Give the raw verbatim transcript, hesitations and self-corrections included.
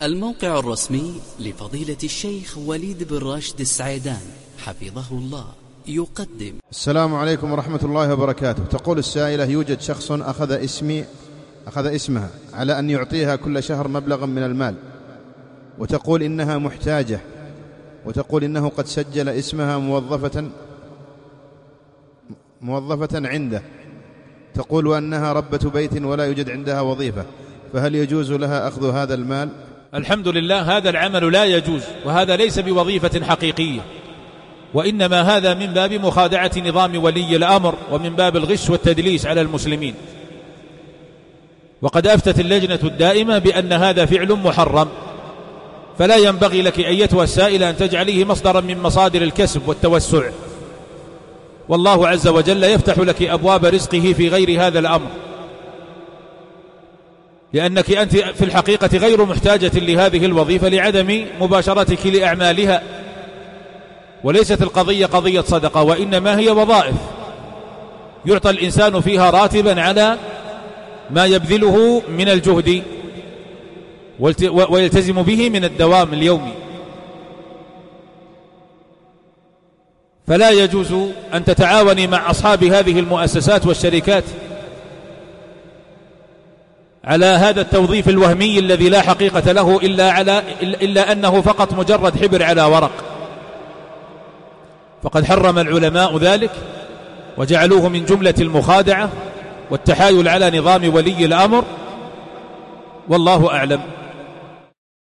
الموقع الرسمي لفضيلة الشيخ وليد بن راشد السعيدان حفظه الله يقدم. السلام عليكم ورحمة الله وبركاته. تقول السائلة: يوجد شخص أخذ اسمي أخذ اسمها على أن يعطيها كل شهر مبلغا من المال، وتقول إنها محتاجة، وتقول إنه قد سجل اسمها موظفة موظفة عنده، تقول وأنها ربة بيت ولا يوجد عندها وظيفة، فهل يجوز لها أخذ هذا المال؟ الحمد لله، هذا العمل لا يجوز، وهذا ليس بوظيفة حقيقية، وإنما هذا من باب مخادعة نظام ولي الأمر ومن باب الغش والتدليس على المسلمين. وقد أفتت اللجنة الدائمة بأن هذا فعل محرم، فلا ينبغي لك أيتها السائلة أن تجعليه مصدرا من مصادر الكسب والتوسع، والله عز وجل يفتح لك أبواب رزقه في غير هذا الأمر، لأنك أنت في الحقيقة غير محتاجة لهذه الوظيفة لعدم مباشرتك لأعمالها، وليست القضية قضية صدقة، وإنما هي وظائف يعطى الإنسان فيها راتبا على ما يبذله من الجهد ويلتزم به من الدوام اليومي. فلا يجوز أن تتعاوني مع أصحاب هذه المؤسسات والشركات على هذا التوظيف الوهمي الذي لا حقيقة له إلا, على إلا أنه فقط مجرد حبر على ورق. فقد حرم العلماء ذلك وجعلوه من جملة المخادعة والتحايل على نظام ولي الأمر، والله أعلم.